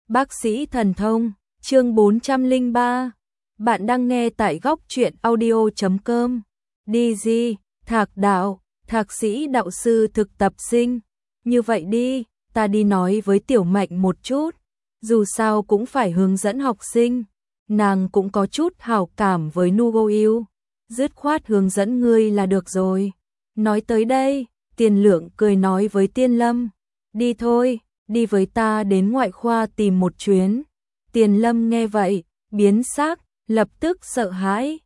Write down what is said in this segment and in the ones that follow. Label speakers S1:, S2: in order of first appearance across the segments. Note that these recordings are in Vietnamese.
S1: Bác sĩ thần thông, chương 403. Bạn đang nghe tại góc truyện audio.com. DG, Thạc Đạo, Thạc sĩ đạo sư thực tập sinh. Như vậy đi, ta đi nói với Tiểu Mạnh một chút. Dù sao cũng phải hướng dẫn học sinh. Nàng cũng có chút hảo cảm với Nugo yêu. Dứt khoát hướng dẫn ngươi là được rồi. Nói tới đây, Tiền Lượng cười nói với Tiên Lâm. Đi thôi, đi với ta đến ngoại khoa tìm một chuyến. Tiền Lâm nghe vậy, biến sắc, lập tức sợ hãi.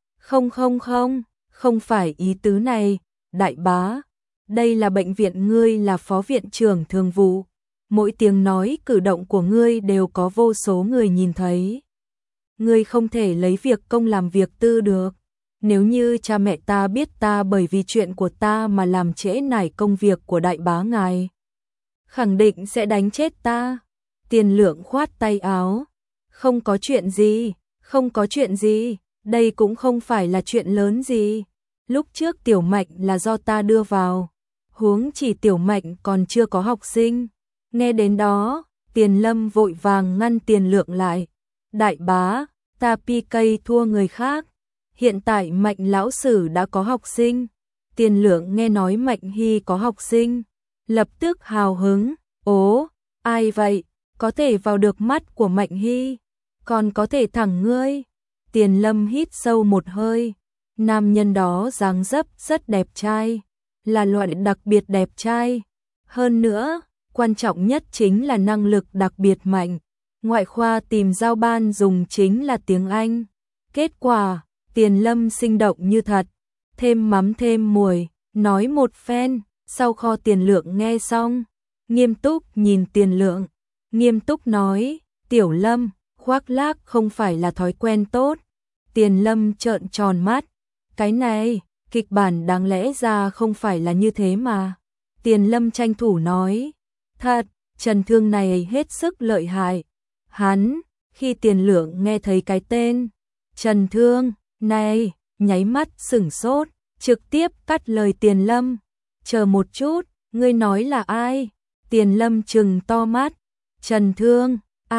S1: Không phải ý tứ này, đại bá. Đây là bệnh viện, ngươi là phó viện trưởng thường vụ. Mỗi tiếng nói cử động của ngươi đều có vô số người nhìn thấy. Ngươi không thể lấy việc công làm việc tư được. Nếu như cha mẹ ta biết ta bởi vì chuyện của ta mà làm trễ nải công việc của đại bá ngài, khẳng định sẽ đánh chết ta. Tiền Lượng khoát tay áo. Không có chuyện gì, đây cũng không phải là chuyện lớn gì. Lúc trước Tiểu Mạnh là do ta đưa vào. Huống chỉ Tiểu Mạnh còn chưa có học sinh. Nghe đến đó, Tiền Lâm vội vàng ngăn Tiền Lượng lại. Đại bá, ta PK thua người khác. Hiện tại Mạnh lão sử đã có học sinh. Tiền Lượng nghe nói Mạnh Hy có học sinh, lập tức hào hứng. Ố, ai vậy? Có thể vào được mắt của Mạnh Hy, còn có thể thẳng ngươi. Tiền Lâm hít sâu một hơi. Nam nhân đó dáng dấp rất đẹp trai, là loại đặc biệt đẹp trai. Hơn nữa, quan trọng nhất chính là năng lực đặc biệt mạnh. Ngoại khoa tìm giao ban dùng chính là tiếng Anh. Kết quả, Tiền Lâm sinh động như thật. Thêm mắm thêm muối, nói một phen. Sau kho Tiền Lượng nghe xong, nghiêm túc nhìn Tiền Lượng, nghiêm túc nói, Tiểu Lâm, khoác lác không phải là thói quen tốt. Tiền Lâm trợn tròn mắt, cái này, kịch bản đáng lẽ ra không phải là như thế mà. Tiền Lâm tranh thủ nói, thật, Trần Thương này hết sức lợi hại. Hắn, khi Tiền Lượng nghe thấy cái tên Trần Thương này, nháy mắt sửng sốt, trực tiếp cắt lời Tiền Lâm. Chờ một chút, ngươi nói là ai? Tiền Lâm trừng to mắt. Trần Thương,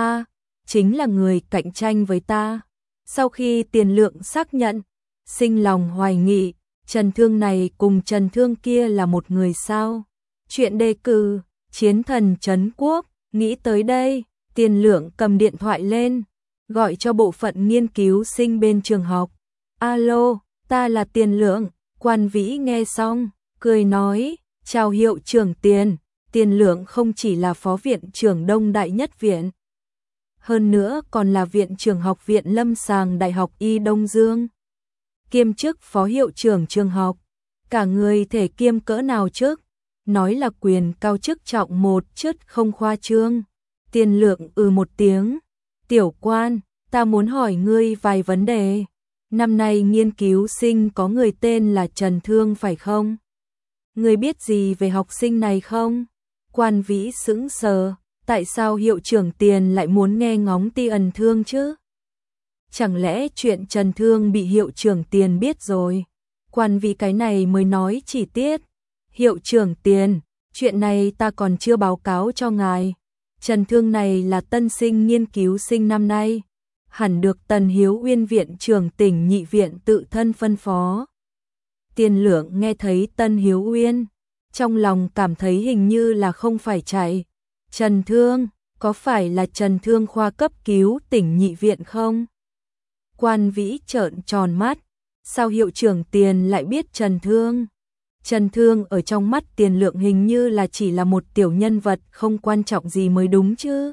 S1: chính là người cạnh tranh với ta. Sau khi Tiền Lượng xác nhận, sinh lòng hoài nghị, Trần Thương này cùng Trần Thương kia là một người sao? Chuyện đề cử, chiến thần trấn quốc, nghĩ tới đây, Tiền Lượng cầm điện thoại lên, gọi cho bộ phận nghiên cứu sinh bên trường học. Alo, ta là Tiền Lượng. Quan Vĩ nghe xong, cười nói, chào hiệu trưởng Tiền. Tiền Lượng không chỉ là phó viện trưởng Đông Đại Nhất Viện, hơn nữa còn là viện trưởng học viện lâm sàng Đại học Y Đông Dương, kiêm chức phó hiệu trưởng trường học. Cả người thể kiêm cỡ nào chức, nói là quyền cao chức trọng một chức không khoa trương. Tiền Lượng một tiếng. Tiểu Quan, ta muốn hỏi ngươi vài vấn đề. Năm nay nghiên cứu sinh có người tên là Trần Thương phải không? Ngươi biết gì về học sinh này không? Quan Vĩ sững sờ, tại sao hiệu trưởng Tiền lại muốn nghe ngóng Tiền Thương chứ? Chẳng lẽ chuyện Trần Thương bị hiệu trưởng Tiền biết rồi? Quan Vĩ cái này mới nói chi tiết. Hiệu trưởng Tiền, chuyện này ta còn chưa báo cáo cho ngài. Trần Thương này là tân sinh nghiên cứu sinh năm nay, hẳn được Tần Hiếu Uyên viện trưởng tỉnh nhị viện tự thân phân phó. Tiền Lượng nghe thấy Tân Hiếu Uyên, trong lòng cảm thấy hình như là không phải chạy. Trần Thương, có phải là Trần Thương khoa cấp cứu tỉnh nhị viện không? Quan Vĩ trợn tròn mắt, sao hiệu trưởng Tiền lại biết Trần Thương? Trần Thương ở trong mắt Tiền Lượng hình như là chỉ là một tiểu nhân vật không quan trọng gì mới đúng chứ?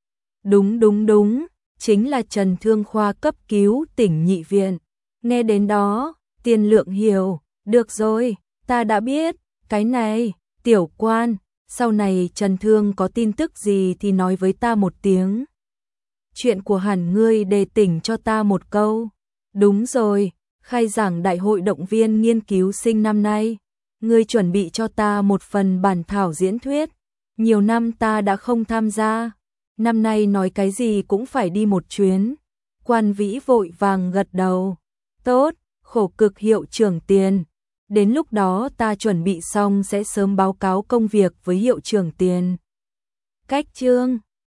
S1: Đúng, chính là Trần Thương khoa cấp cứu tỉnh nhị viện. Nghe đến đó, Tiền Lượng hiểu, được rồi, ta đã biết, cái này, Tiểu Quan, sau này Trần Thương có tin tức gì thì nói với ta một tiếng. Chuyện của hẳn ngươi đề tỉnh cho ta một câu. Đúng rồi, khai giảng đại hội động viên nghiên cứu sinh năm nay, ngươi chuẩn bị cho ta một phần bản thảo diễn thuyết. Nhiều năm ta đã không tham gia, năm nay nói cái gì cũng phải đi một chuyến. Quan Vĩ vội vàng gật đầu. Tốt, khổ cực hiệu trưởng Tiền. Đến lúc đó ta chuẩn bị xong sẽ sớm báo cáo công việc với hiệu trưởng Tiền. Cách chương